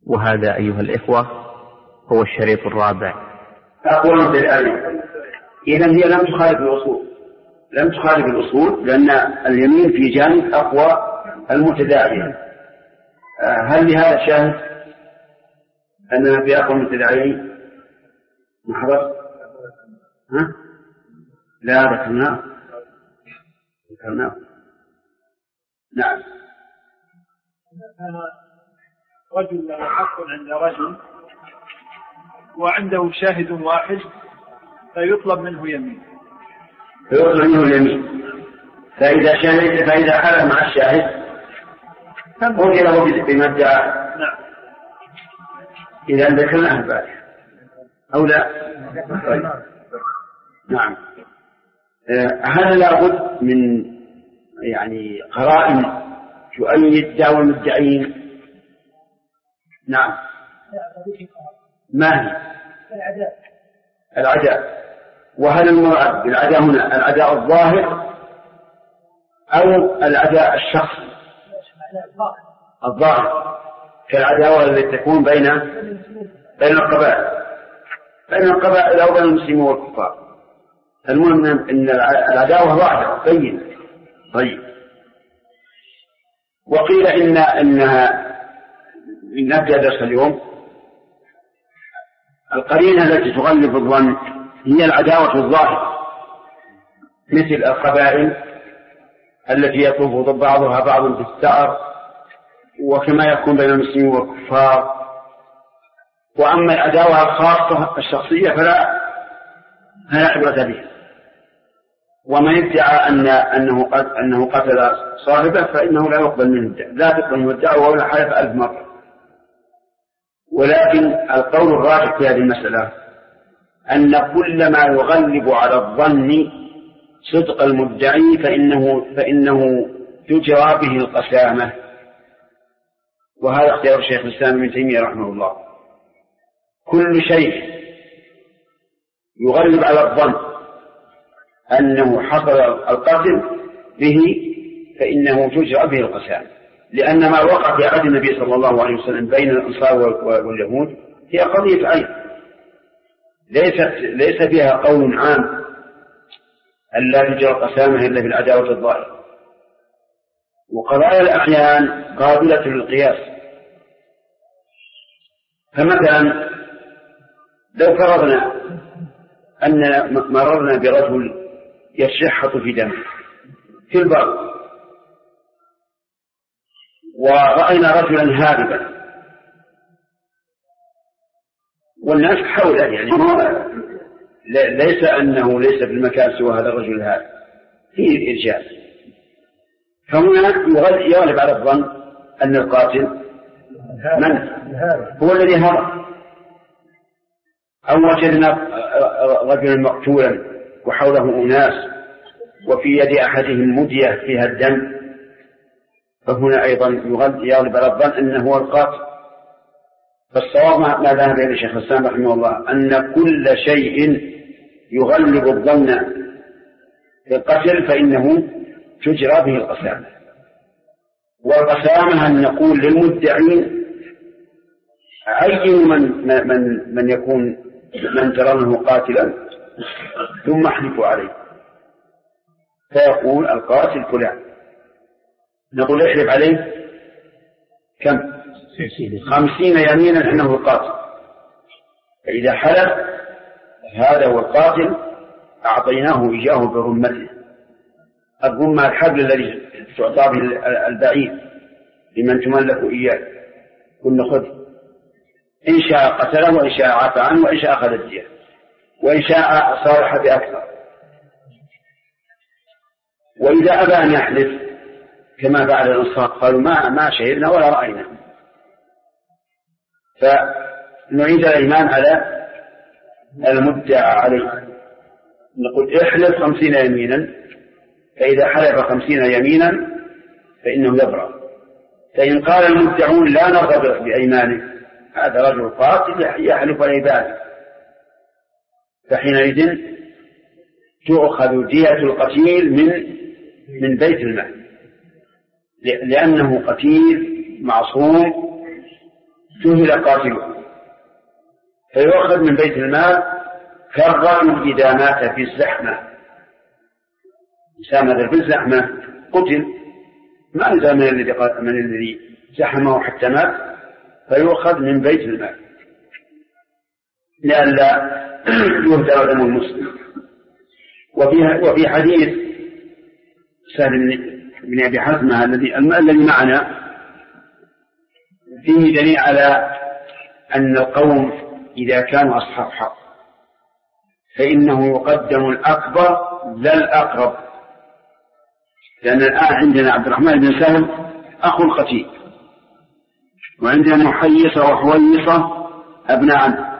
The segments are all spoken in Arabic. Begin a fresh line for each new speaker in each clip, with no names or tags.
وهذا أيها الإخوة هو الشريط الرابع.
أقول بالآية إذن هي لم تخالف الأصول لأن اليمين في جانب أقوى المتداعية. هل لهذا شاهد أننا في أقوى المتداعيين محرص؟ لا ذكرناه. نعم.
رجل له حق عند رجل وعنده شاهد واحد فيطلب منه يمين.
فإذا حلف مع الشاهد قضي له بما ادعى.
نعم.
إذا ذكرناه البارح أو لا؟ طيب. نعم. هل لابد من قرائن تؤيد دعوى المدعين؟ نعم. ما هي؟ العداء. وهل المراد بالعداء هنا العداء الظاهر أو العداء الشخصي؟ الظاهر كالعداوة التي تكون بين القبائل أو بين المسلمين والكفار. المهم أن العداوة ظاهرة بينة. طيب. وقيل إنها نبدأ درس اليوم القرينة التي تغلب الظن هي العداوة الظاهرة مثل القبائل التي يطوف بعضها بعض بالثأر وكما يكون بين المسلمين والكفار. وأما العداوة الخاصة الشخصية فلا عبرة بها. ومن ادعى أنه قتل صاحبه فإنه لا يقبل منه لا تقبل منه الدعوة ولا حلف 1000 مرة. ولكن القول الراجح في هذه المسألة أن كل ما يغلب على الظن صدق المدعي فإنه تجرى به القسامة. وهذا اختيار الشيخ الإسلام ابن تيمية رحمه الله. كل شيء يغلب على الظن أنه حصل القتل به فإنه تجرى به القسامة، لأن ما وقع في عهد النبي صلى الله عليه وسلم بين الأنصار واليهود هي قضية عين ليس فيها قول عام أن لا تجرى القسامة إلا بالعداوة الظاهرة. وقضايا الأعيان قابلة للقياس. فمثلا لو فرضنا أن مررنا برجل يشحط في دمه في البر ورأينا رجلا هاربا والناس حوله ليس أنه ليس في المكان سوى هذا الرجل الهارب فيه إرجاء. فهنا يغلب على الظن أن القاتل من هو الذي هرب. أو وجدنا رجلا مقتولا وحوله أناس وفي يد أحدهم مدية فيها الدم فهنا أيضا يغلب على الظن أنه هو القاتل. فالصواب ما ذهب إليه الشيخ الإسلام رحمه الله أن كل شيء يغلب الظن بالقتل فإنه تجرى به القسامة. والقسامة أن نقول للمدعين عينوا من يكون من ترونه قاتلا ثم احلفوا عليه فيقول القاتل فلان. نقول احلف عليه كم 50 يمينا أنه القاتل. فإذا حلف هذا هو القاتل أعطيناه إياه برمته. الرمة الحبل الذي تعطى به البعير لمن تملك إياه كل خذ إن شاء قتله وإن شاء عفى عنه وإن شاء أخذ الدية وإن شاء صالح بأكثر. وإذا أبى أن يحلف كما فعل الأنصار قالوا ما شهدنا ولا رأينا فنعيد الإيمان على المدعى عليه. نقول احلف 50 يمينا فإذا حلف 50 يمينا فإنه يبرأ. فإن قال المدعون لا نرغب بأيمانه هذا رجل قاتل يحلف العباد فحينئذ تؤخذ دية القتيل من بيت المال لأنه قتيل معصوم جهل قاتله فيؤخذ من بيت المال كالرجل إذا مات في الزحمة، إنسان في الزحمة قتل ما نزل من الذي زحمه حتى مات فيؤخذ من بيت المال لئلا يهدر دم المسلم. وفي حديث سهل بن أبي حزمة الذي معنا فيه دليل على أن القوم إذا كانوا أصحاب حق فإنه يقدم الأكبر لا الأقرب، لأن الآن عندنا عبد الرحمن بن سهل أخو القتيل، وعندنا محيصة وحويصة أبناء،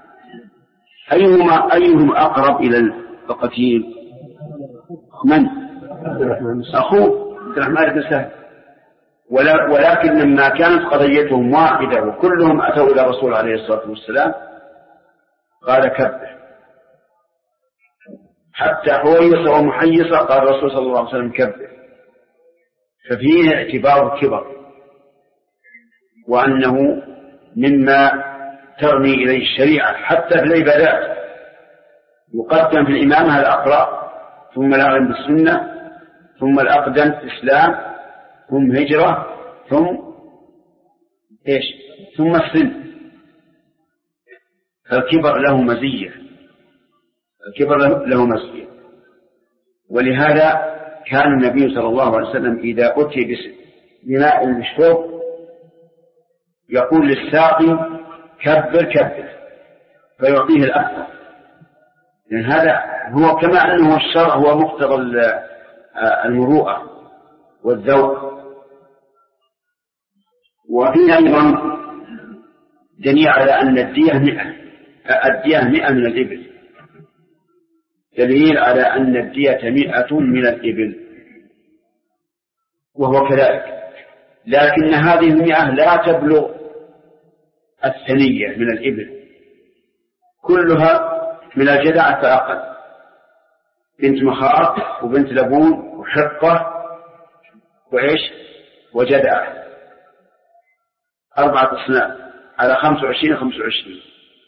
أيهم أقرب إلى القتيل؟ من؟ أخوه عبد الرحمن بن سهل. ولكن لما كانت قضيتهم واحدة وكلهم أتوا إلى الرسول عليه الصلاة والسلام قال كبر، حتى حويصة ومحيصة قال الرسول صلى الله عليه وسلم كبر، ففيه اعتبار الكبر وأنه مما ترمي إليه الشريعة حتى في العبادات، يقدم في الإمامة الأقرأ ثم الأعلم بالسنة ثم الأقدم إسلام ثم هجرة ثم السن. فالكبر له مزية، ولهذا كان النبي صلى الله عليه وسلم إذا أتي بماء للشرب يقول للساقي كبر فيعطيه الأكثر، لأن هذا هو كما أنه الشرع هو مقتضى المروءة والذوق. وفيه أيضا دليل على أن الدية 100 من الإبل، دليل على أن الدية 100 من الإبل، وهو كذلك، لكن هذه 100 لا تبلغ 100 من الإبل، كلها من الجدعة فأقل، بنت مخاض وبنت لبون وحقة وجدعة، 4 أصناف على 25.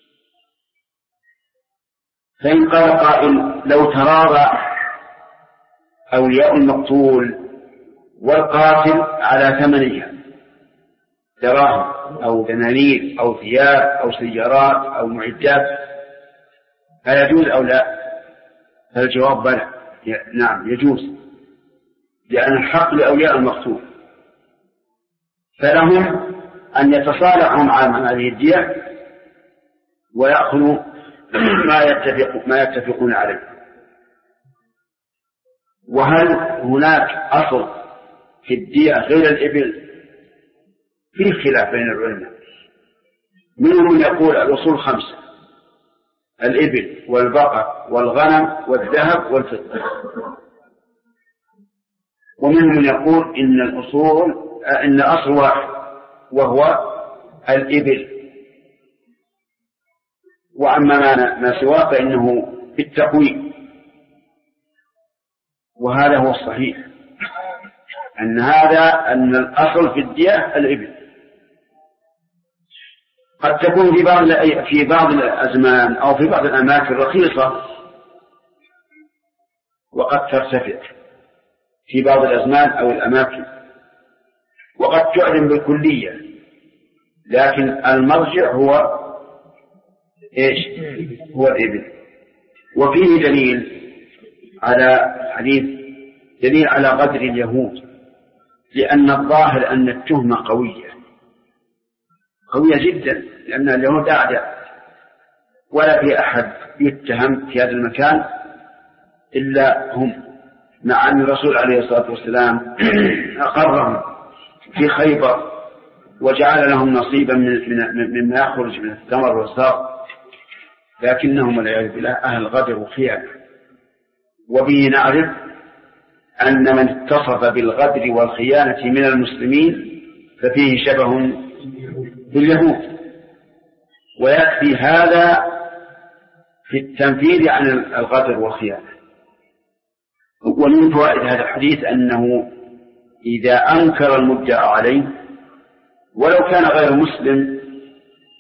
فإن قال قائل لو تراضى أولياء المقتول والقاتل على ثمنها دراهم أو دنانير أو ثياب أو سيارات أو معدات هل يجوز أو لا؟ فالجواب بلى، نعم يجوز، لأن الحق لأولياء المقتول، فلهم أن يتصالحوا مع هذه الدية ويأخذوا ما يتفقون عليه. وهل هناك أصل في الدية غير الإبل؟ فيه خلاف بين العلماء، منهم من يقول الأصول 5: الإبل والبقر والغنم والذهب والفضة، ومنهم من يقول إن أصل واحد وهو الإبل، وأما ما سواه فإنه بالتقويم. وهذا هو الصحيح، أن الأصل في الدية الإبل. قد تكون في بعض الأزمان أو في بعض الأماكن رخيصة وقد ترتفع في بعض الأزمان أو الأماكن، وقد تعلم بالكلية، لكن المرجع هو الإبل. وفيه دليل على غدر اليهود، لأن الظاهر أن التهمة قوية جدا، لأن اليهود أعداء ولا في أحد يتهم في هذا المكان إلا هم، مع أن الرسول عليه الصلاة والسلام أقرهم في خيبر وجعل لهم نصيبا مما يخرج من الثمر والزرع، لكنهم والعياذ بالله أهل غدر وخيانة. وبه نعرف أن من اتصف بالغدر والخيانة من المسلمين ففيه شبه باليهود، ويكفي هذا في التنفيذ عن الغدر والخيانة. ومن فوائد هذا الحديث أنه إذا أنكر المدعى عليه ولو كان غير مسلم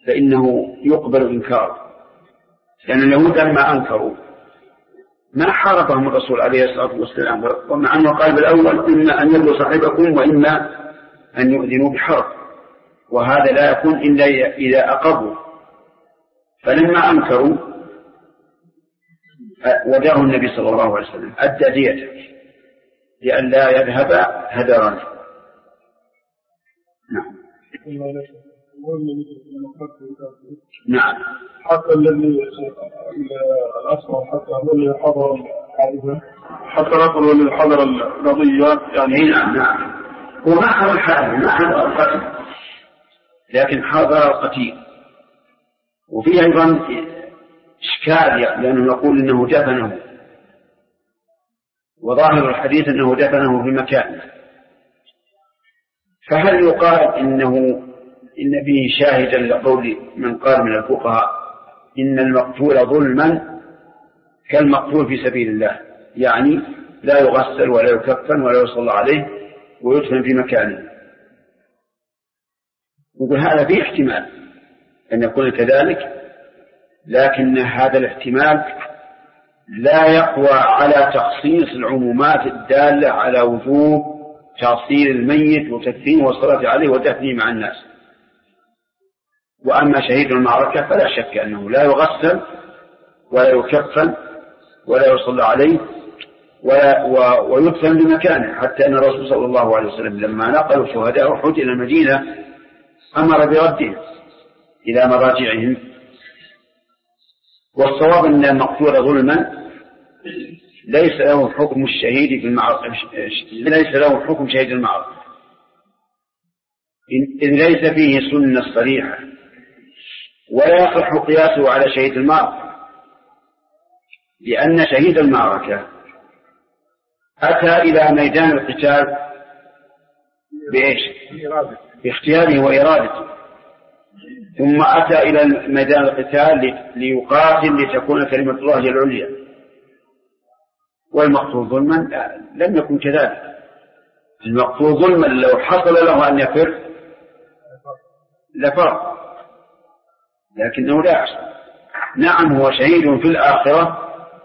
فإنه يقبل إنكاره، لأن اليهود لما أنكروا ما حاربهم الرسول عليه الصلاة والسلام، ومع أنه قال بالأول إما أن يرضوا صاحبكم وإما أن يؤذنوا بحرب، وهذا لا يكون إلا إذا أقروا. فلما أنكروا وداه النبي صلى الله عليه وسلم أدى ديته لئلا يذهب هدرا. نعم. نعم.
حتى الذي الأصغر حتى هو اللي حضر الحادثة، حتى نقل الذي حضر القضية يعني.
نعم. هو ما حضر الحادثة، ما حضر القتل، لكن حضر القتيل. وفيه أيضا إشكال، لأنه نقول إنه دفنه، وظاهر الحديث أنه دفنه في مكان، فهل يقال إن فيه شاهدا لقول من قال من الفقهاء إن المقتول ظلما كالمقتول في سبيل الله، يعني لا يغسل ولا يكفن ولا يصلى عليه ويدفن في مكانه؟ يقول هذا فيه احتمال أن يكون كذلك، لكن هذا الاحتمال لا يقوى على تخصيص العمومات الدالة على وجوب تغسيل الميت وتكفينه والصلاة عليه ودفنه مع الناس. وأما شهيد المعركة فلا شك أنه لا يغسل ولا يكفن ولا يصلى عليه ويدفن بمكانه، حتى أن الرسول صلى الله عليه وسلم لما نقلوا شهداء أحد إلى المدينة أمر بردهم إلى مراجعهم. والصواب أن المقتول ظلما ليس له حكم الشهيد في المعركة، ليس له حكم شهيد المعركة، إذ ليس فيه سنة صريحة، ولا يصح قياسه على شهيد المعركة، لأن شهيد المعركة أتى إلى ميدان القتال بإيش؟ باختياره وإرادته، ثم أتى إلى ميدان القتال ليقاتل لتكون كلمة الله هي العليا. والمقتول ظلما لم يكن كذلك. المقتول ظلما لو حصل له أن يفر لفر، لكنه لا يحصل. نعم هو شهيد في الآخرة،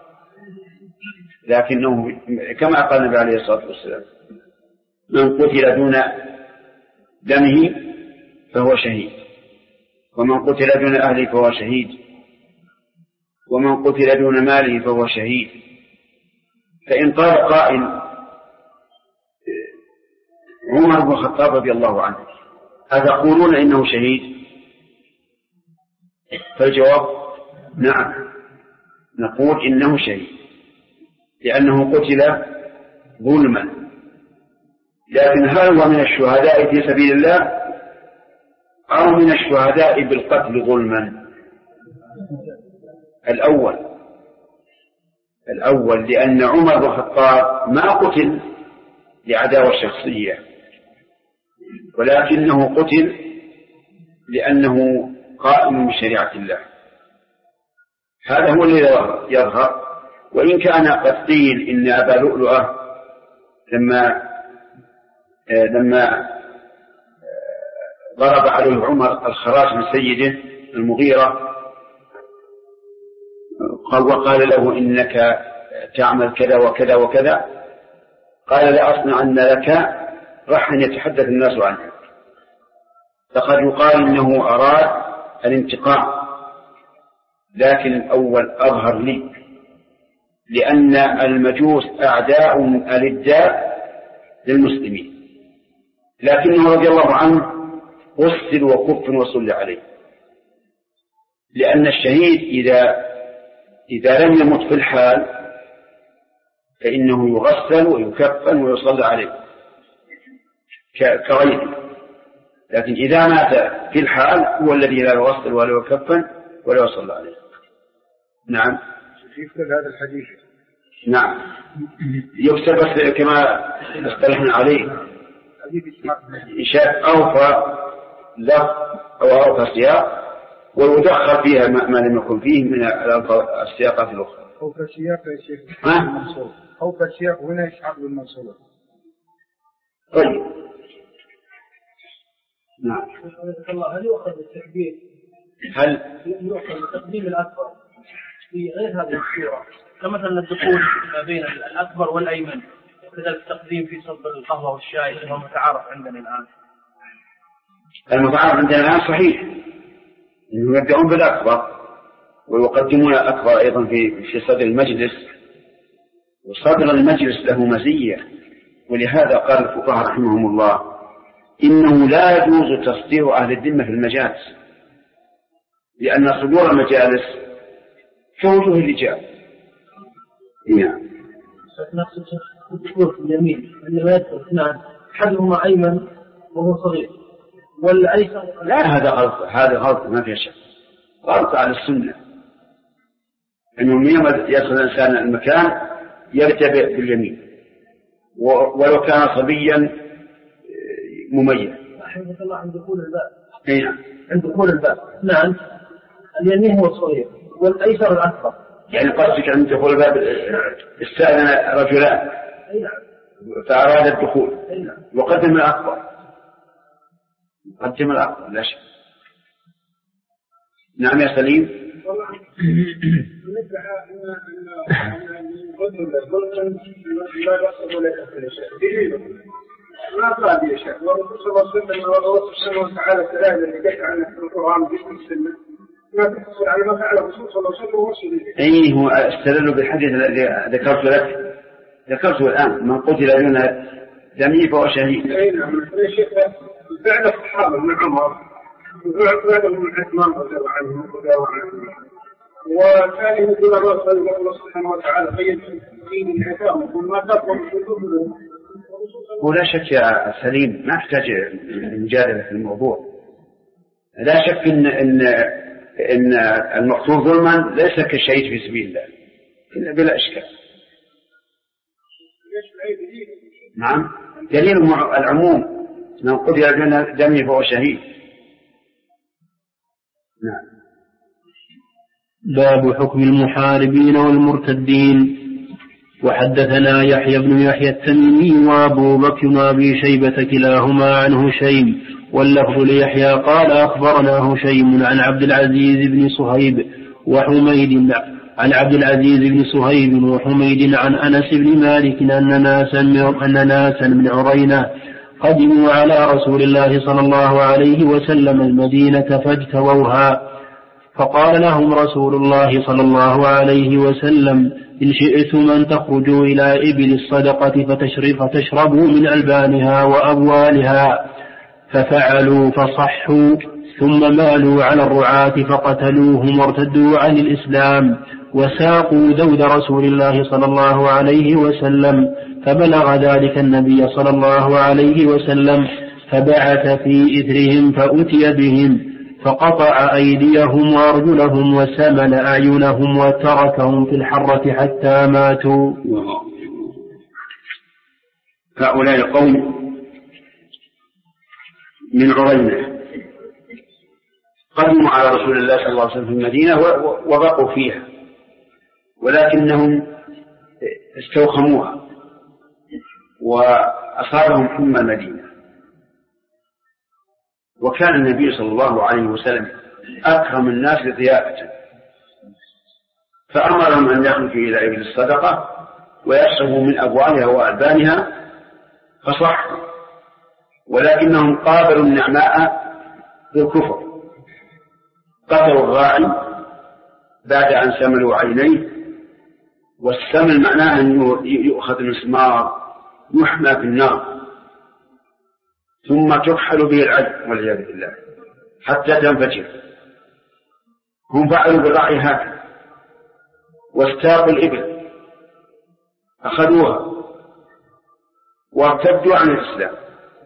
لكنه كما قال النبي عليه الصلاة والسلام من قتل دون دمه فهو شهيد، ومن قتل دون أهله فهو شهيد، ومن قتل دون ماله فهو شهيد. فإن قال قائل عمر بن الخطاب رضي الله عنه أتقولون إنه شهيد؟ فالجواب نعم، نقول إنه شهيد لأنه قتل ظلما. لكن هل هو من الشهداء في سبيل الله أو من الشهداء بالقتل ظلما؟ الأول، لأن عمر بن الخطاب ما قتل لعداوة شخصية، ولكنه قتل لأنه قائم بشريعة الله. هذا هو الذي يظهر. وإن كان قد قيل إن أبا لؤلؤة لما ضرب عليه عمر الخراج من سيده المغيرة وقال له إنك تعمل كذا وكذا وكذا، قال لأصنعن لك رحا يتحدث الناس عنه. فقد يقال إنه أراد الانتقام، لكن الأول أظهر لي، لأن المجوس أعداء ألداء للمسلمين، لكنه رضي الله عنه غسل وكفن وصلى عليه، لأن الشهيد إذا لم يمت في الحال فإنه يغسل ويكفن ويصلى عليه كغيره، لكن إذا مات في الحال هو الذي لا يغسل ولا يكفن ولا يصلى عليه. نعم
يكتب هذا الحديث.
نعم يكتب كما اصطلحنا عليه إشاء أوفى لفظ أو أوفى سياق، ويدخل فيها ما لم يكن فيه من السياقات الأخرى.
أوفى سياق يا شيخ
المنصور،
أوفى سياق هنا إسحاق بن منصور.
طيب نعم.
هل يؤخذ التكبير
هل
يؤخذ تقديم الأكبر في غير هذه الصورة كمثلا الدخول ما بين الأكبر والأيمن، كذلك التقديم في صب القهوة والشاي كما متعارف عندنا الآن؟
المتعارف عندنا الآن صحيح إنهم يبدأون بالأكبر ويقدمون الأكبر أيضا في صدر المجلس، وصدر المجلس له مزية، ولهذا قال الفقهاء رحمهم الله إنه لا يجوز تصدير أهل الذمة في المجالس، لأن صدور المجالس كوجه الرجال. نعم.
نفس الدخول في اليمين عندما يدخل اثنان أحدهما أيمن وهو صغير والأيسر.
لا، هذا غلط، هذا غلط ما في شك، غلط على السنة. إنه يوم يدخل الإنسان المكان يبتدئ باليمين ولو كان صبيا مميز.
رحمه الله عند دخول الباب.
نعم.
عند دخول الباب اثنان، اليمين هو الصغير والأيسر الأكبر.
يعني قصدك عند دخول الباب استأذن رجلان فأراد الدخول وقدم الأكبر، قدم الأكبر لا شك. نعم يا سليم.
ما قال يا شيخ، والرسول صلى الله عليه وسلم والرسول سبحانه وتعالى الثلاثة اللي جاءت عن القرآن باسم السنة ما تحصل على ما فعل الرسول صلى الله عليه وسلم ومسلم.
أي هو استدل بالحديث الذي ذكرت لك، ذكرته الآن: من قتل دون دمه فهو شهيد.
أي نعم يا شيخ. فعل الصحابة من عمر وفعل من عثمان رضي الله عنه وكان يقول الله سبحانه وتعالى قيد دين الحكام وما تقوم بالحدود.
ولا شك يا سليم ما احتاج مجادلة في الموضوع. لا شك إن المقتول ظلما ليس كالشهيد في سبيل الله إلا بلا إشكال. نعم، دليل العموم: من قتل دون دمه فهو شهيد. نعم.
باب حكم المحاربين والمرتدين. وحدثنا يحيى بن يحيى التميمي وأبو بكر وأبي شيبة كلاهما عن هشيم، واللفظ ليحيى قال أخبرنا هشيم عن عبد العزيز بن صهيب وحميد عن عبد العزيز بن صهيب وحميد عن أنس بن مالك أن ناسا من عرينة قدموا على رسول الله صلى الله عليه وسلم المدينة فاجتووها، فقال لهم رسول الله صلى الله عليه وسلم: إن شئتم أن تخرجوا إلى إبل الصدقة فتشربوا من ألبانها وأبوالها، ففعلوا فصحوا، ثم مالوا على الرعاة فقتلوهم وارتدوا عن الإسلام، وساقوا ذود رسول الله صلى الله عليه وسلم، فبلغ ذلك النبي صلى الله عليه وسلم، فبعث في إثرهم فأتي بهم فقطع أيديهم وأرجلهم وسمن أعينهم وتركهم في الحرة حتى ماتوا.
هؤلاء القوم من عرينة قدموا على رسول الله صلى الله عليه وسلم في المدينة وبقوا فيها، ولكنهم استوخموها وأصابهم حمى المدينة. وكان النبي صلى الله عليه وسلم أكرم الناس لضيافته، فأمرهم أن يخرجوا إلى إبل الصدقة ويشربوا من أبوالها وألبانها، فصحوا، ولكنهم قابلوا النعماء بالكفر، قتلوا الراعي بعد أن سملوا عينيه، والسمل معناه أن يؤخذ المسمار يحمى في النار ثم تكحل به العين والعياذ بالله حتى تنفجر. هم فعلوا بالراعي هكذا، واستاقوا الإبل أخذوها وارتدوا عن الإسلام.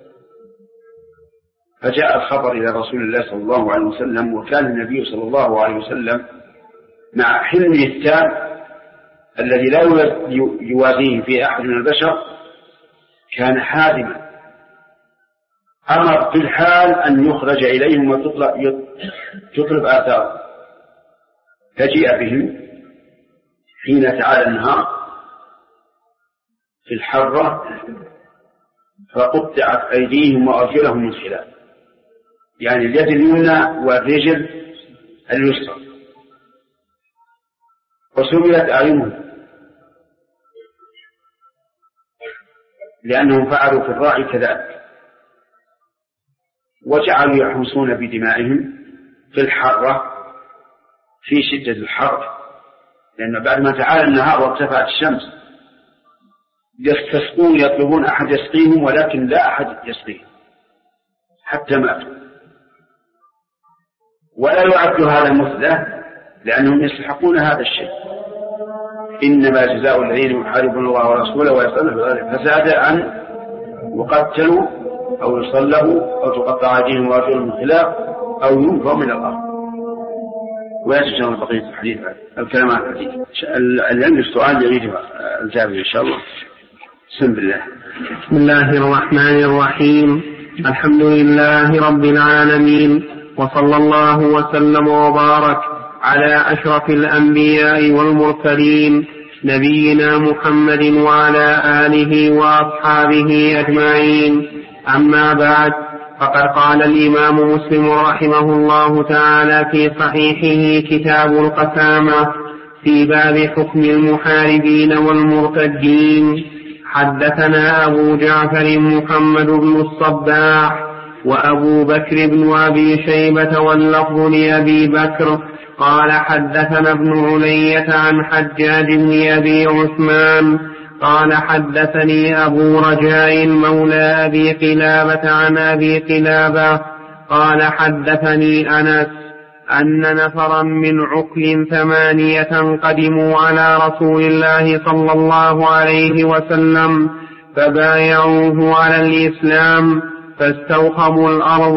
فجاء الخبر إلى رسول الله صلى الله عليه وسلم، وكان النبي صلى الله عليه وسلم مع حلمه التام الذي لا يوازيه في أحد من البشر كان حازما، أمر في الحال أن يخرج إليهم وتطلب آثار، فجيء بهم حين تعالى النهار في الحرة فقطعت أيديهم وأرجلهم من خلاف، يعني اليد اليمنى والرجل اليسرى، وسميت أعينهم لأنهم فعلوا في الراعي كذلك، وجعلوا يحوسون بدمائهم في الحرة في شدة الحر، لأن بعد ما تعالى النهار وارتفعت الشمس يستسقون يطلبون أحد يسقيهم، ولكن لا أحد يسقيهم حتى ماتوا. ولا يعد هذا مثلة لأنهم يستحقون هذا الشيء. إنما جزاء الذين يحاربون الله ورسوله ويسعون في الأرض فسادا أن يقتلوا أو يصلبوا أو تقطع أيديهم وأرجلهم من خلاف أو ينفوا من الأرض. ويجب بقية الحديث الكلام عن الحديث. اللي عنده السؤال يريد الجواب إن شاء الله. بسم الله.
بسم الله الرحمن الرحيم. الحمد لله رب العالمين، وصلى الله وسلم وبارك على أشرف الأنبياء والمرسلين نبينا محمد وعلى آله وأصحابه أجمعين. أما بعد، فقد قال الإمام مسلم رحمه الله تعالى في صحيحه كتاب القسامة في باب حكم المحاربين والمرتدين: حدثنا أبو جعفر محمد بن الصباح وأبو بكر بن أبي شيبة واللفظ لأبي بكر قال حدثنا ابن علية عن حجاج بن أبي عثمان قال حدثني أبو رجاء مولى أبي قلابة عن أبي قلابة قال حدثني أنس أن نفرا من عقل 8 قدموا على رسول الله صلى الله عليه وسلم فبايعوه على الإسلام فاستوخموا الأرض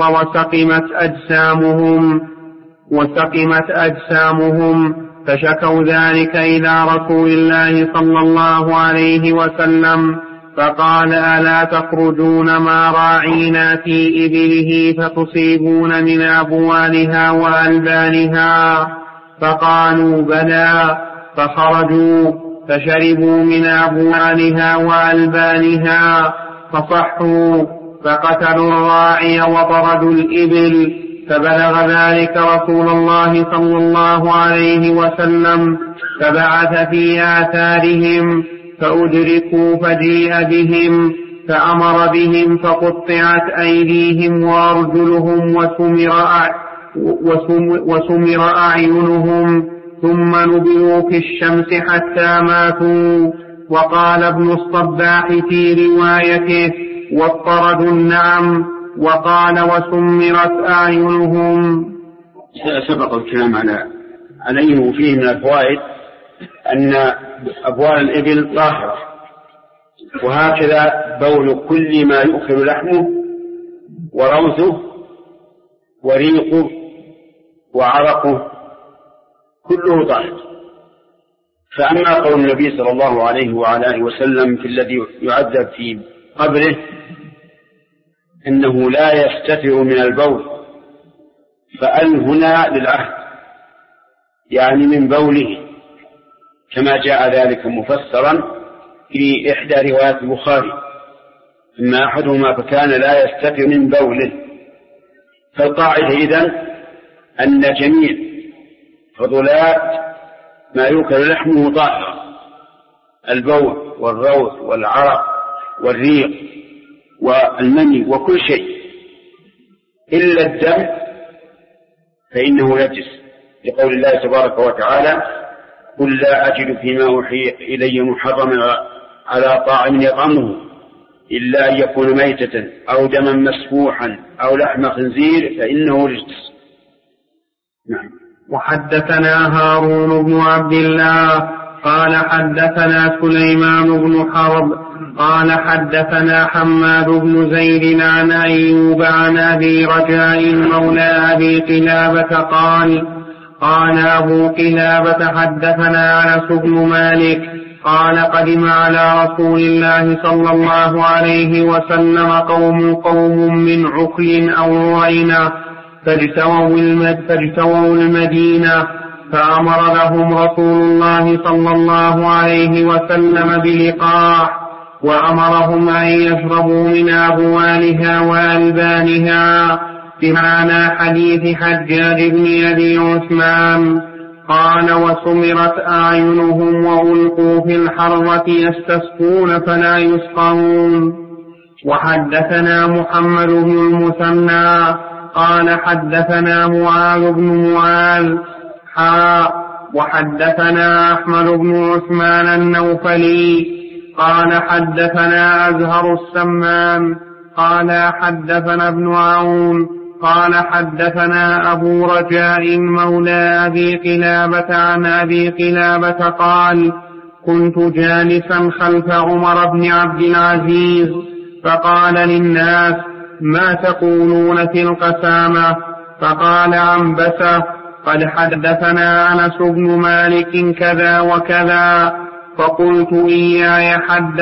وسقمت أجسامهم فشكوا ذلك إلى رسول الله صلى الله عليه وسلم فقال: ألا تخرجون ما راعينا في إبله فتصيبون من أبوالها وألبانها؟ فقالوا: بلى. فخرجوا فشربوا من أبوالها وألبانها فصحوا فقتلوا الراعي وطردوا الإبل. فبلغ ذلك رسول الله صلى الله عليه وسلم فبعث في آثارهم فأدركوا فجيء بهم فأمر بهم فقطعت أيديهم وأرجلهم وسمر أعينهم ثم نبذوا في الشمس حتى ماتوا. وقال ابن الصباح في روايته: واضطردوا النعم. وقال: وسمرت أعينهم.
سبق الكلام عليه. وفيه من الفوائد أن أبوال الإبل طاهرة، وهكذا بول كل ما يؤكل لحمه وروثه وريقه وعرقه كله طاهر. فأما قول النبي صلى الله عليه وعلى آله وسلم في الذي يعذب في قبره إنه لا يستتر من البول، فأل هنا للعهد يعني من بوله، كما جاء ذلك مفسرا في إحدى روايات البخاري: أما أحدهما فكان لا يستتر من بوله. فالقاعدة إذن أن جميع فضلات ما يؤكل لحمه طاهر: البول والروث والعرق والريق والمني وكل شيء، إلا الدم فإنه نجس، لقول الله تبارك وتعالى: قل لا أجد فيما أوحي إلي محرما على طاعم يطعمه إلا أن يكون ميتة أو دما مسفوحا أو لحم خنزير فإنه رجس. نعم.
وحدثنا هارون بن عبد الله قال حدثنا سليمان بن حرب قال حدثنا حماد بن زيد عن أيوب عن أبي رجاء مولى أبي قلابة قال أبو قلابة حدثنا أنس بن مالك قال قدم على رسول الله صلى الله عليه وسلم قوم من عقل أو روينة فاجتووا المدينة، فأمر لهم رسول الله صلى الله عليه وسلم بلقاح، وأمرهم أن يشربوا من أبوالها وألبانها،
بمعنى حديث حجاج بن أبي عثمان قال وسمرت أعينهم وألقوا في الحرة يستسقون فلا يسقون. وحدثنا محمد بن المثنى قال حدثنا معاذ بن معاذ وحدثنا أحمد بن عثمان النوفلي قال حدثنا أزهر السمان قال حدثنا ابن عون قال حدثنا أبو رجاء مولى أبي قلابة عن أبي قلابة قال كنت جالسا خلف عمر بن عبد العزيز فقال للناس ما تقولون في القسامة؟ فقال عنبسة قد حدثنا أنس بن مالك كذا وكذا. فقلت إياي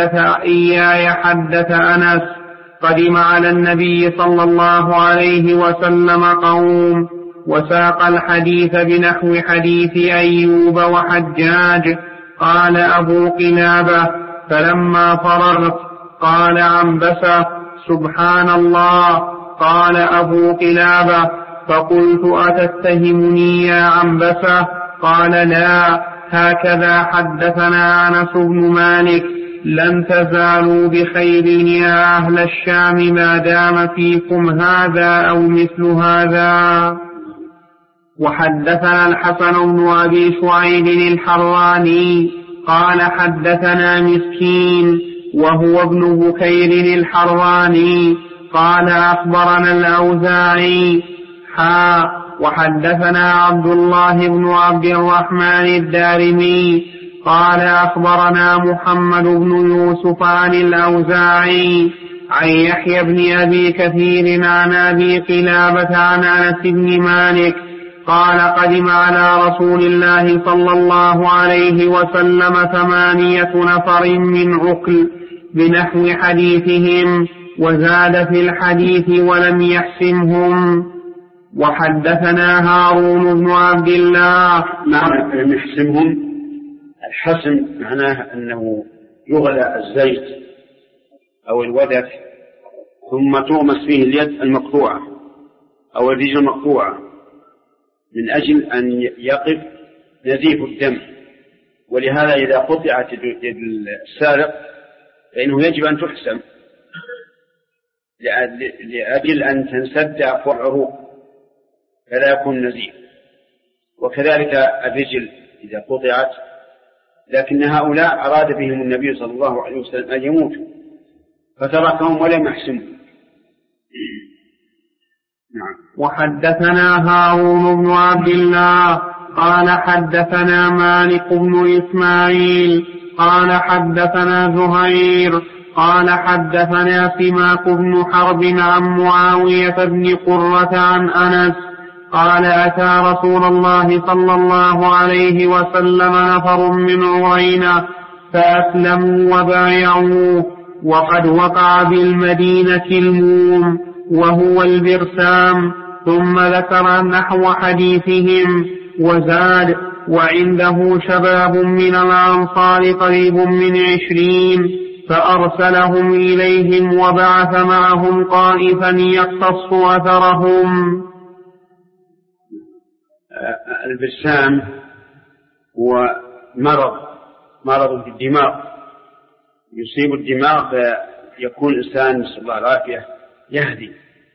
حدث أنس. قدم على النبي صلى الله عليه وسلم قوم وساق الحديث بنحو حديث أيوب وحجاج. قال أبو قلابة فلما فرغت قال عنبسة سبحان الله. قال أبو قلابة فقلت أتتهمني يا عنبسة؟ قال لا، هكذا حدثنا أنس بن مالك لن تزالوا بخير يا أهل الشام ما دام فيكم هذا أو مثل هذا. وحدثنا الحسن بن أبي شعيب الحراني قال حدثنا مسكين وهو ابن بكير الحراني قال أخبرنا الأوزاعي وحدثنا عبد الله بن عبد الرحمن الدارمي قال أخبرنا محمد بن يوسف عن الأوزاعي عن يحيى بن أبي كثير عن أبي قلابة عن أنس بن مالك قال قدم على رسول الله صلى الله عليه وسلم 8 نفر من عقل بنحو حديثهم وزاد في الحديث ولم يحسمهم. وحدثنا هارون بن عبد الله.
نعم، لم يحسمهم. الحسم معناه أنه يغلى الزيت أو الودك ثم تغمس فيه اليد المقطوعة أو الرجل المقطوعة من أجل أن يقف نزيف الدم. ولهذا إذا قطعت يد السارق فإنه يجب أن تحسم لأجل أن تنسد أفواه العروق فلا يكون نزيف. وكذلك الرجل إذا قطعت، لكن هؤلاء أراد بهم النبي صلى الله عليه وسلم أن يموتوا فتركهم ولم يحسموا. نعم.
وحدثنا هارون بن عبد الله قال حدثنا مالك بن إسماعيل قال حدثنا زهير قال حدثنا سماك بن حرب عن معاوية بن قرة عن أنس قال أتى رسول الله صلى الله عليه وسلم نفر من عرينة فأسلموا وبايعوه وقد وقع بالمدينة الموم وهو البرسام. ثم ذكر نحو حديثهم وزاد وعنده شباب من الأنصار قريب من 20 فأرسلهم إليهم وبعث معهم طائفا يقتص أثرهم.
البرسام هو مرض في الدماغ يصيب الدماغ فيكون الإنسان نسأل الله العافية يهدي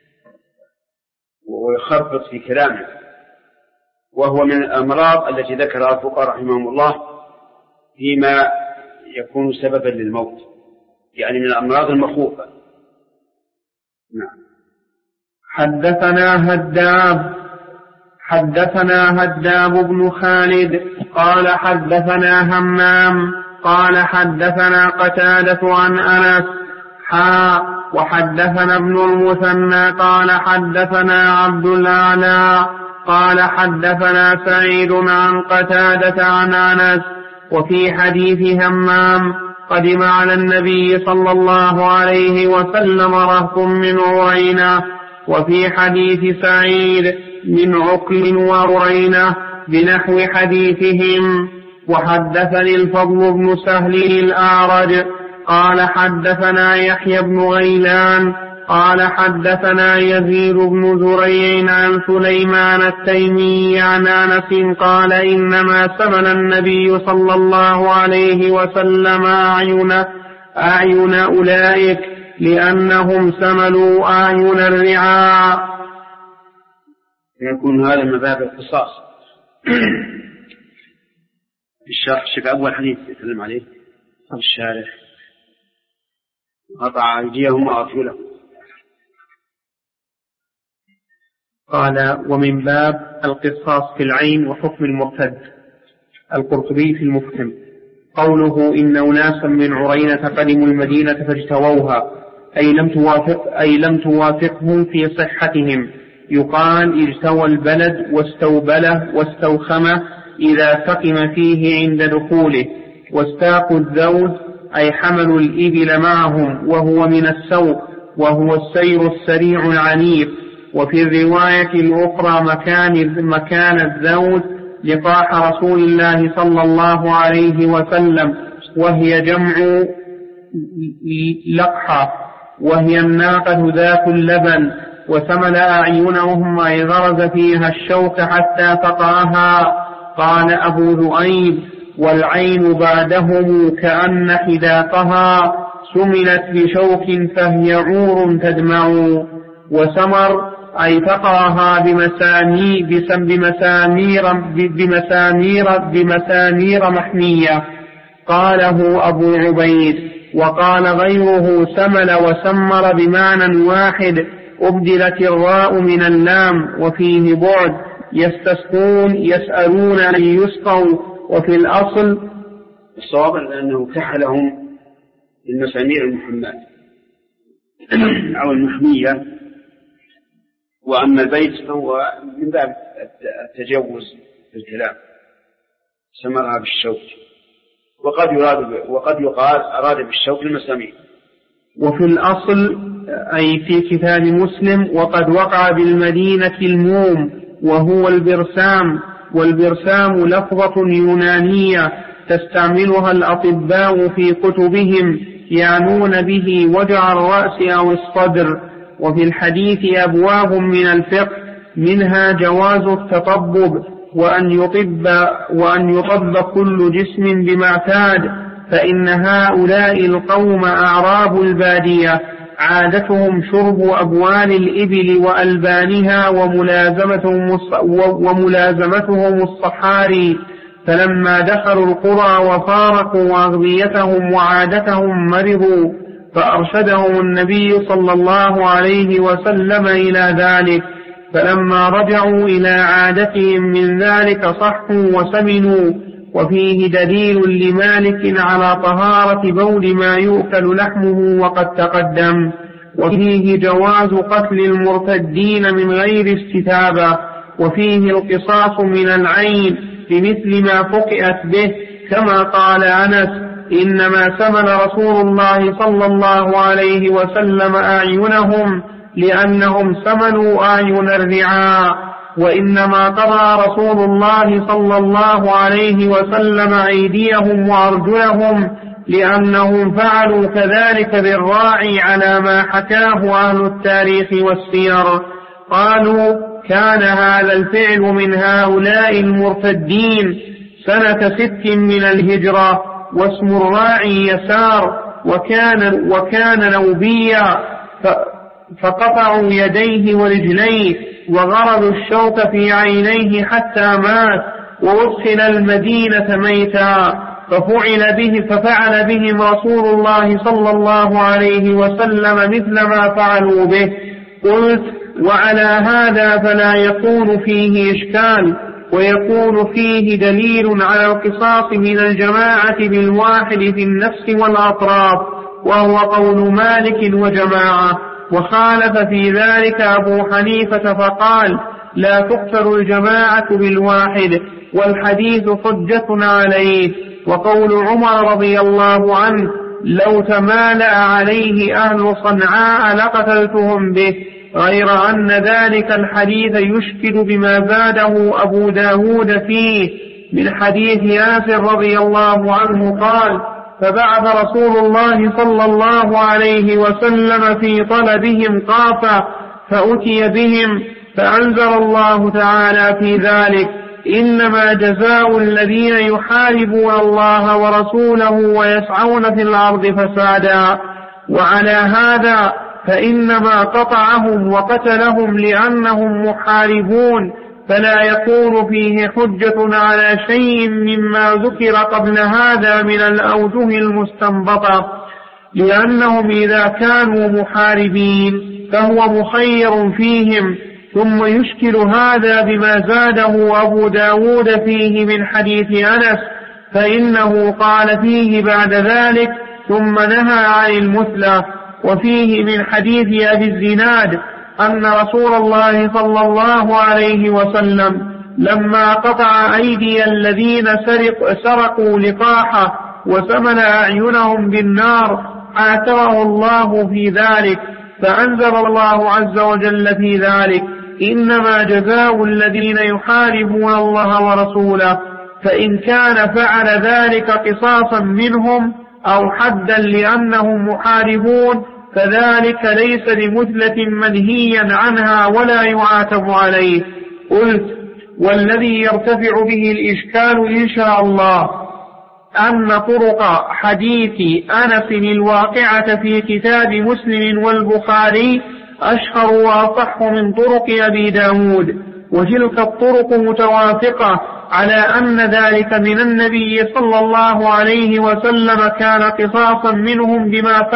ويخربط في كلامه، وهو من الأمراض التي ذكرها الفقهاء رحمهم الله فيما يكون سببا للموت، يعني من الأمراض المخوفة. نعم.
حدثنا هداب بن خالد قال حدثنا همام قال حدثنا قتادة عن أنس وحدثنا ابن المثنى قال حدثنا عبد الأعلى قال حدثنا سعيد عن قتادة عن أنس. وفي حديث همام قدم على النبي صلى الله عليه وسلم رهط من عرينة. وفي حديث سعيد من عقل وعرينة بنحو حديثهم. وحدثني الفضل بن سهل الأعرج قال حدثنا يحيى بن غيلان قال حدثنا يزيد بن زريع عن سليمان التيمي عن أنس قال إنما سمن النبي صلى الله عليه وسلم أعين أولئك لأنهم سملوا أعين الرعاء.
يكون هذا من باب القصاص. الشرح شوف أول حديث يتكلم عليه الشارح قطع أيديهم وأرجلهم.
قال ومن باب القصاص في العين وحكم المرتد. القرطبي في المفهم قوله إن أناسا من عرينة قدموا المدينة فاجتووها أي لم توافقهم في صحتهم. يقال اجتوى البلد واستوبله واستوخمه إذا سقم فيه عند دخوله. واستاقوا الذود أي حملوا الإبل معهم وهو من السوق وهو السير السريع العنيف. وفي الرواية الأخرى مكان الذود لقاح رسول الله صلى الله عليه وسلم وهي جمع لقحة وهي الناقة ذات اللبن. وسمل أعينهم أي غرز فيها الشوك حتى فقعها. قال أبو ذؤيب والعين بعدهم كأن حداقها سملت بشوك فهي عور تدمع. وسمر أي فقعها بمسامير محمية. قاله أبو عبيد. وقال غيره سمل وسمر بمعنى واحد أبدلت الراء من اللام وفيه بعد. يستسقون يسألون أن يسقوا. وفي الأصل
الصواب أنه كحلهم بالمسامير المحماة أو المحمية. وأما البيت فهو من باب التجوز في الكلام سمرها بالشوك. وقد يقال أراد بالشوك المسامير.
وفي الأصل أي في كتاب مسلم وقد وقع بالمدينة الموم وهو البرسام. والبرسام لفظة يونانية تستعملها الأطباء في كتبهم يعنون به وجع الرأس أو الصدر. وفي الحديث أبواب من الفقه منها جواز التطبب وأن يطب كل جسم بما اعتاد. فإن هؤلاء القوم أعراب البادية عادتهم شرب أبوال الإبل وألبانها وملازمتهم الصحاري. فلما دخلوا القرى وفارقوا أغذيتهم وعادتهم مرضوا فأرشدهم النبي صلى الله عليه وسلم إلى ذلك. فلما رجعوا إلى عادتهم من ذلك صحوا وسمنوا. وفيه دليل لمالك على طهارة بول ما يؤكل لحمه وقد تقدم. وفيه جواز قتل المرتدين من غير استتابة. وفيه القصاص من العين بمثل ما فقئت به كما قال أنس إنما سمن رسول الله صلى الله عليه وسلم أعينهم لأنهم سمنوا أعين الرعاء. وإنما قضى رسول الله صلى الله عليه وسلم أيديهم وأرجلهم لأنهم فعلوا كذلك بالراعي على ما حكاه أهل التاريخ والسير. قالوا كان هذا الفعل من هؤلاء المرتدين سنة 6 من الهجرة واسم الراعي يسار وكان نوبيا فقطعوا يديه ورجليه وغرضوا الشوك في عينيه حتى مات ووصل المدينة ميتا. ففعل بهم رسول الله صلى الله عليه وسلم مثل ما فعلوا به. قلت وعلى هذا فلا يكون فيه إشكال ويكون فيه دليل على القصاص من الجماعة بالواحد في النفس والأطراف وهو قول مالك وجماعة. وخالف في ذلك أبو حنيفة فقال لا تقتل الجماعة بالواحد والحديث حجة عليه. وقول عمر رضي الله عنه لو تمالأ عليه أهل صنعاء لقتلتهم به غير أن ذلك الحديث يشكل بما زاده أبو داود فيه من حديث ياسر رضي الله عنه قال فبعث رسول الله صلى الله عليه وسلم في طلبهم قافا فأتي بهم، فأنزل الله تعالى في ذلك: إنما جزاء الذين يحاربون الله ورسوله ويسعون في الأرض فسادا. وعلى هذا فإنما قطعهم وقتلهم لأنهم محاربون، فلا يكون فيه حجة على شيء مما ذكر قبل هذا من الأوجه المستنبطة، لأنهم إذا كانوا محاربين فهو مخير فيهم. ثم يشكل هذا بما زاده أبو داود فيه من حديث أنس، فإنه قال فيه بعد ذلك: ثم نهى عن المثلى. وفيه من حديث أبي الزناد أن رسول الله صلى الله عليه وسلم لما قطع أيدي الذين سرقوا لقاحه وسمن أعينهم بالنار عاتبه الله في ذلك، فأنزل الله عز وجل في ذلك: إنما جزاء الذين يحاربون الله ورسوله. فإن كان فعل ذلك قصاصا منهم أو حدا لأنهم محاربون فذلك ليس لمثلة منهيا عنها ولا يعاتب عليه. قلت: والذي يرتفع به الإشكال إن شاء الله أن طرق حديث أنس الواقعة في كتاب مسلم والبخاري أشهر وأصح من طرق أبي داود، وتلك الطرق متوافقة على أن ذلك من النبي صلى الله عليه وسلم كان قصاصا منهم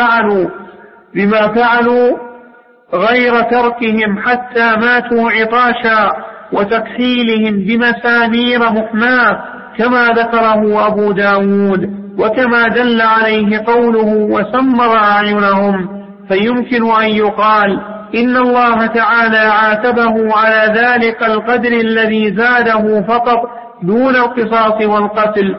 بما فعلوا غير تركهم حتى ماتوا عطاشا وتكحيلهم بمسامير محماة كما ذكره أبو داود، وكما دل عليه قوله: وسمر أعينهم. فيمكن أن يقال إن الله تعالى عاتبه على ذلك القدر الذي زاده فقط دون القصاص والقتل.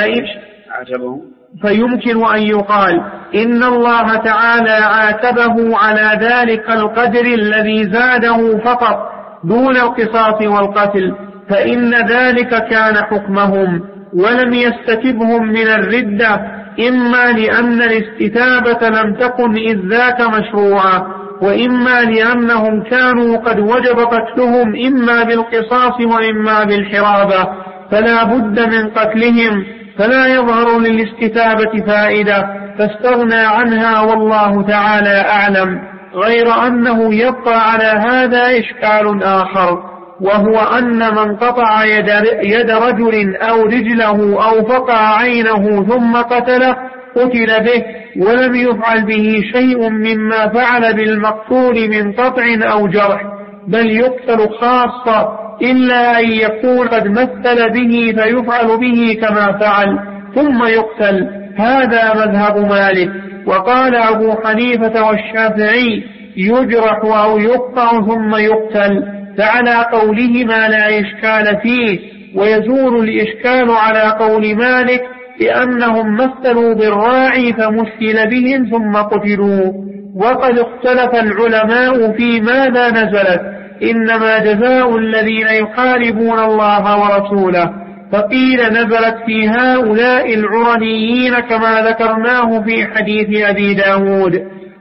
فيمكن أن يقال إن الله تعالى عاتبه على ذلك القدر الذي زاده فقط دون القصاص والقتل، فإن ذلك كان حكمهم، ولم يستتبهم من الردة، إما لأن الاستتابة لم تكن إذ ذاك مشروعة، وإما لأنهم كانوا قد وجب قتلهم إما بالقصاص وإما بالحرابة، فلا بد من قتلهم، فلا يظهر للاستتابة فائدة فاستغنى عنها، والله تعالى أعلم. غير أنه يبقى على هذا إشكال آخر، وهو أن من قطع يد رجل أو رجله أو فقع عينه ثم قتله قتل به، ولم يفعل به شيء مما فعل بالمقتول من قطع أو جرح، بل يقتل خاصة، إلا أن يكون قد مثل به فيفعل به كما فعل ثم يقتل. هذا مذهب مالك. وقال أبو حنيفة والشافعي: يجرح أو يقطع ثم يقتل، فعلى قولهما لا إشكال فيه، ويزول الإشكال على قول مالك لأنهم مثلوا بالراعي فمثل بهم ثم قتلوا. وقد اختلف العلماء في ماذا نزلت: إنما جزاء الذين يحاربون الله ورسوله، فقيل نزلت في هؤلاء العرنيين كما ذكرناه في حديث أبي داود.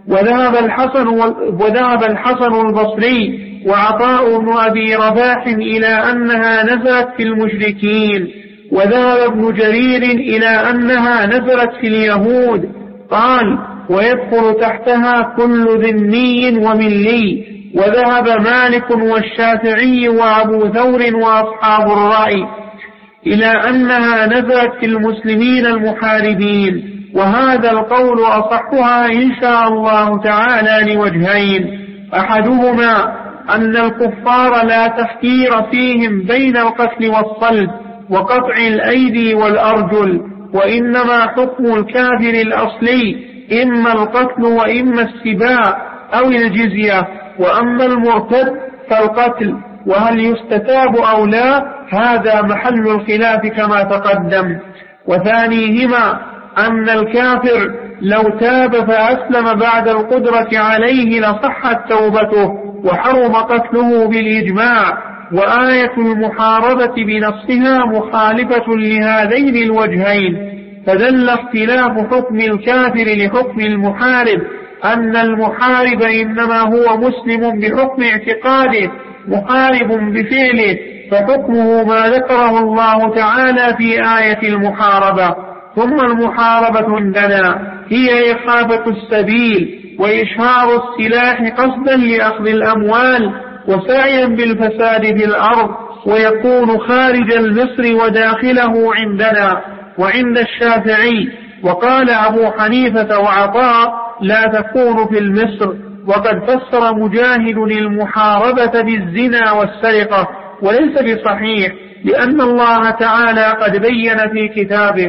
وذهب الحسن البصري وعطاء بن أبي رباح إلى أنها نزلت في المشركين، وذهب ابن جرير إلى أنها نزلت في اليهود. قال: ويدخل تحتها كل ذمي وملي. وذهب مالك والشافعي وأبو ثور وأصحاب الرأي إلى أنها نزلت في المسلمين المحاربين، وهذا القول أصحها إن شاء الله تعالى لوجهين: أحدهما أن الكفار لا تخيير فيهم بين القتل والصلب وقطع الأيدي والأرجل، وإنما حكم الكافر الأصلي إما القتل وإما السباع أو الجزية، وأما المرتد فالقتل، وهل يستتاب أو لا هذا محل الخلاف كما تقدم. وثانيهما أن الكافر لو تاب فأسلم بعد القدرة عليه لصحت توبته وحرم قتله بالإجماع، وآية المحاربة بنفسها مخالفة لهذين الوجهين، فدل اختلاف حكم الكافر لحكم المحارب أن المحارب إنما هو مسلم بحكم اعتقاده محارب بفعله، فحكمه ما ذكره الله تعالى في آية المحاربة. ثم المحاربة عندنا هي إخافة السبيل وإشهار السلاح قصدا لأخذ الأموال وسعيا بالفساد في الأرض، ويكون خارج المصر وداخله عندنا وعند الشافعي. وقال أبو حنيفة وعطاء لا تكون في المصر. وقد فسر مجاهد المحاربة بالزنا والسرقة، وليس بصحيح، لأن الله تعالى قد بين في كتابه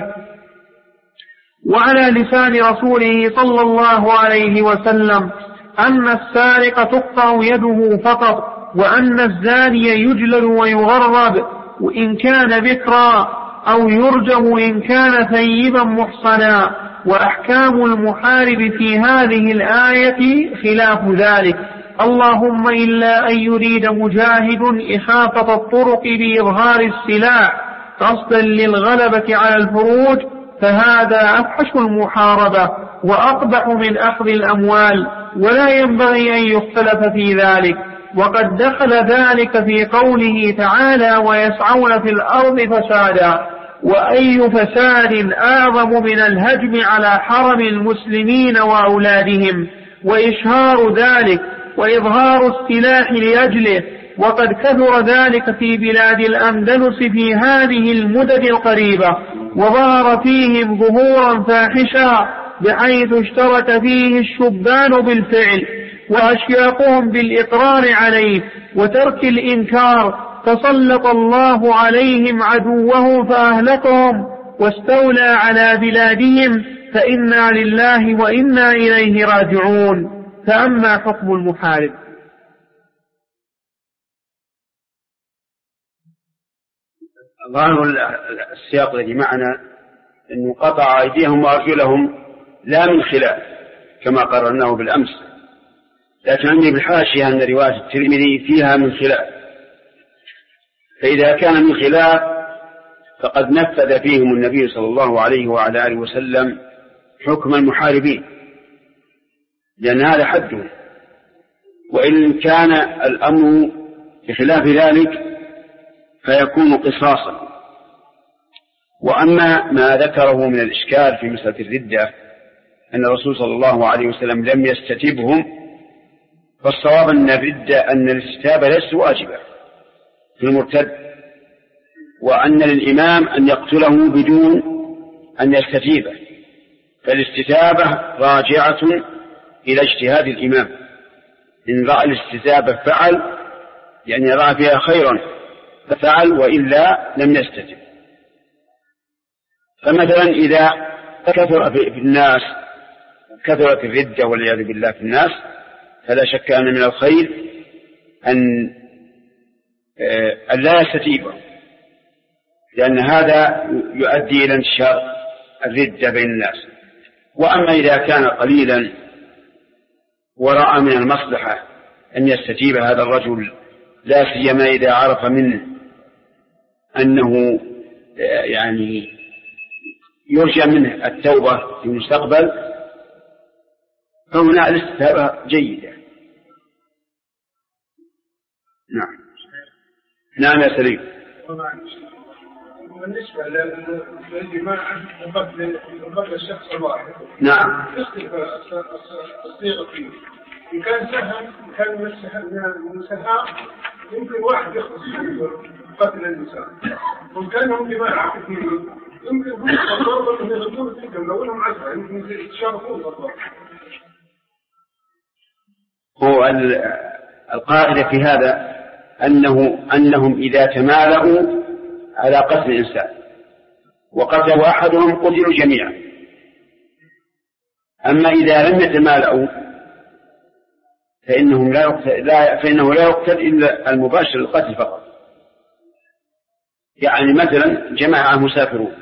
وعلى لسان رسوله صلى الله عليه وسلم أن السارق تقطع يده فقط، وأن الزاني يجلد ويغرب وإن كان بكرا، أو يرجم إن كان ثيبا محصنا. وأحكام المحارب في هذه الآية خلاف ذلك، اللهم إلا أن يريد مجاهد إخافة الطرق بإظهار السلاح قصدا للغلبة على الفروج، فهذا أفحش المحاربة وأقبح من أخذ الأموال، ولا ينبغي أن يختلف في ذلك. وقد دخل ذلك في قوله تعالى ويسعون في الأرض فسادا، وأي فساد أعظم من الهجم على حرم المسلمين وأولادهم وإشهار ذلك وإظهار السلاح لأجله. وقد كثر ذلك في بلاد الأندلس في هذه المدد القريبة، وظهر فيهم ظهورا فاحشا بحيث اشترك فيه الشبان بالفعل وأشياقهم بالإقرار عليه وترك الإنكار، فسلط الله عليهم عدوهم فأهلكهم واستولى على بلادهم، فإنا لله وإنا إليه راجعون. فأما حكم المحارب
ظاهر السياق الذي معنا أنه قطع أيديهم وأرجلهم لا من خلاف كما قررناه بالأمس، لكن عندي بالحاشية أن رواية الترمذي فيها من خلاف، فإذا كان من خلاف فقد نفذ فيهم النبي صلى الله عليه وعلى آله وسلم حكم المحاربين، لأن هذا حده. وإن كان الأمر بخلاف ذلك فيكون قصاصا. وأما ما ذكره من الإشكال في مسألة الردة أن الرسول صلى الله عليه وسلم لم يستتبهم، فالصواب أن الردة أن الاستتابة ليست واجبة في المرتد، وأن للإمام أن يقتله بدون أن يستتيبه، فالاستتابة راجعة إلى اجتهاد الإمام، إن رأى الاستتابة فعل يعني رأى فيها خيرا ففعل، وإلا لم يستتب. فمثلا إذا كثر في الناس كثرت الردة والعياذ بالله في الناس، فلا شك أن من الخير أن لا يستتيبه، لأن هذا يؤدي إلى انتشار الردة بين الناس. وأما إذا كان قليلا ورأى من المصلحة أن يستتيب هذا الرجل، لا سيما إذا عرف منه أنه يعني يرجى منه التوبة في المستقبل، فهنا الاستتابة جيدة. نعم يا سليم.
بالنسبة للجماعة وقتل الشخص الواحد،
نعم،
الصيغة فيه إن كان سهم كان من السهام يمكن واحد يخلص قتل الإنسان، وإن كانهم جماعة كثيرين يمكن هم الضربة من يغضون فيهم لو أنهم عزبا يمكن يتشاركون بالضربة.
هو القاعدة في هذا أنهم إذا تمالأوا على قتل الإنسان وقتلوا أحدهم قتلوا جميعا. أما إذا لم يتمالأوا فإنه لا يقتل إلا المباشر القتل فقط. يعني مثلا جماعة مسافرون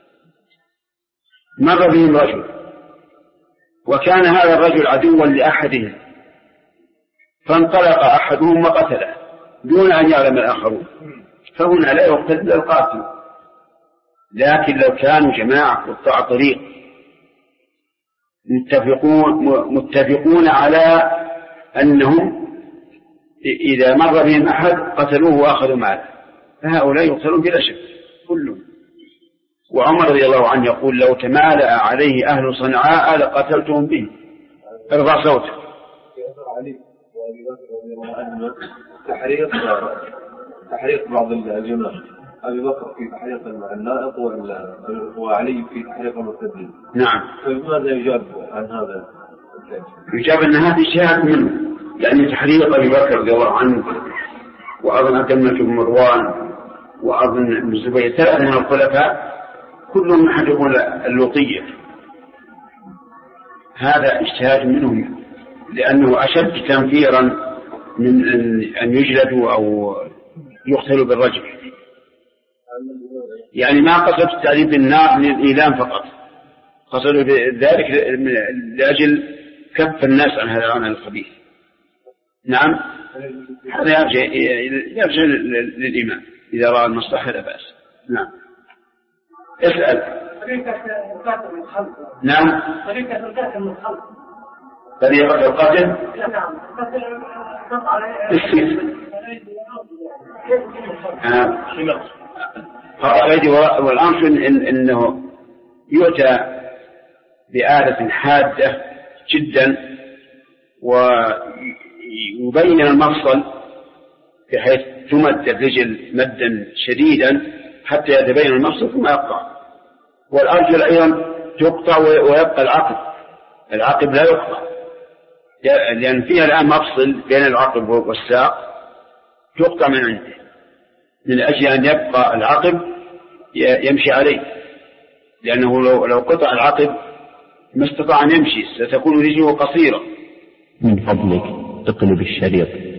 مر بهم رجل وكان هذا الرجل عدوا لأحدهم، فانطلق أحدهم وقتله دون أن يعلم الآخرون، فهنا لا يقتل إلا القاتل، لكن لو كانوا جماعة قطاع طريق متفقون على أنهم إذا مر بهم أحد قتلوه وأخذوا ماله، فهؤلاء يقتلون بلا شك كلهم. وعمر رضي الله عنه يقول لو تمالأ عليه أهل صنعاء لقتلتهم به. ارفع صوته.
علي وأبي بكر رضي الله عنه تحريق بعض الجماعة، أبي بكر في تحريق النائط وعلي في تحريق المرتدين.
نعم.
فماذا يجاب عن هذا؟
يجاب أن هذا اجتهاد منه، لأن تحريق أبي بكر رضي الله عنه وأظن أتمة بن مروان وأظن ابن الزبير 3 من الخلفاء كلهم حجبوا اللوطية، هذا اجتهاد منهم لأنه أشد تنفيرا من أن يجلدوا أو يقتلوا بالرجل. يعني ما قصد التعذيب بالنار من الإيلام فقط، قصدوا ذلك لأجل كف الناس عن هذا العمل الخبيث. نعم، هذا يرجع للإمام إذا رأى المصلحة لا بأس. نعم. اسأل. نعم. طريقة القتل من الخلق. طريقة القتل. نعم. والأمر إنه يؤتى بآلة حادة جدا ويبين المفصل بحيث تمد الرجل مدا شديدا حتى يتبين المفصل ثم يقطع، والأرجل أيضا تقطع ويبقى العقب لا يقطع، لأن فيها الآن مفصل بين العقب والساق تقطع من عنده من أجل أن يبقى العقب يمشي عليه، لأنه لو قطع العقب ما استطاع أن يمشي ستكون رجله قصيرة.
من فضلك اقلب الشريط.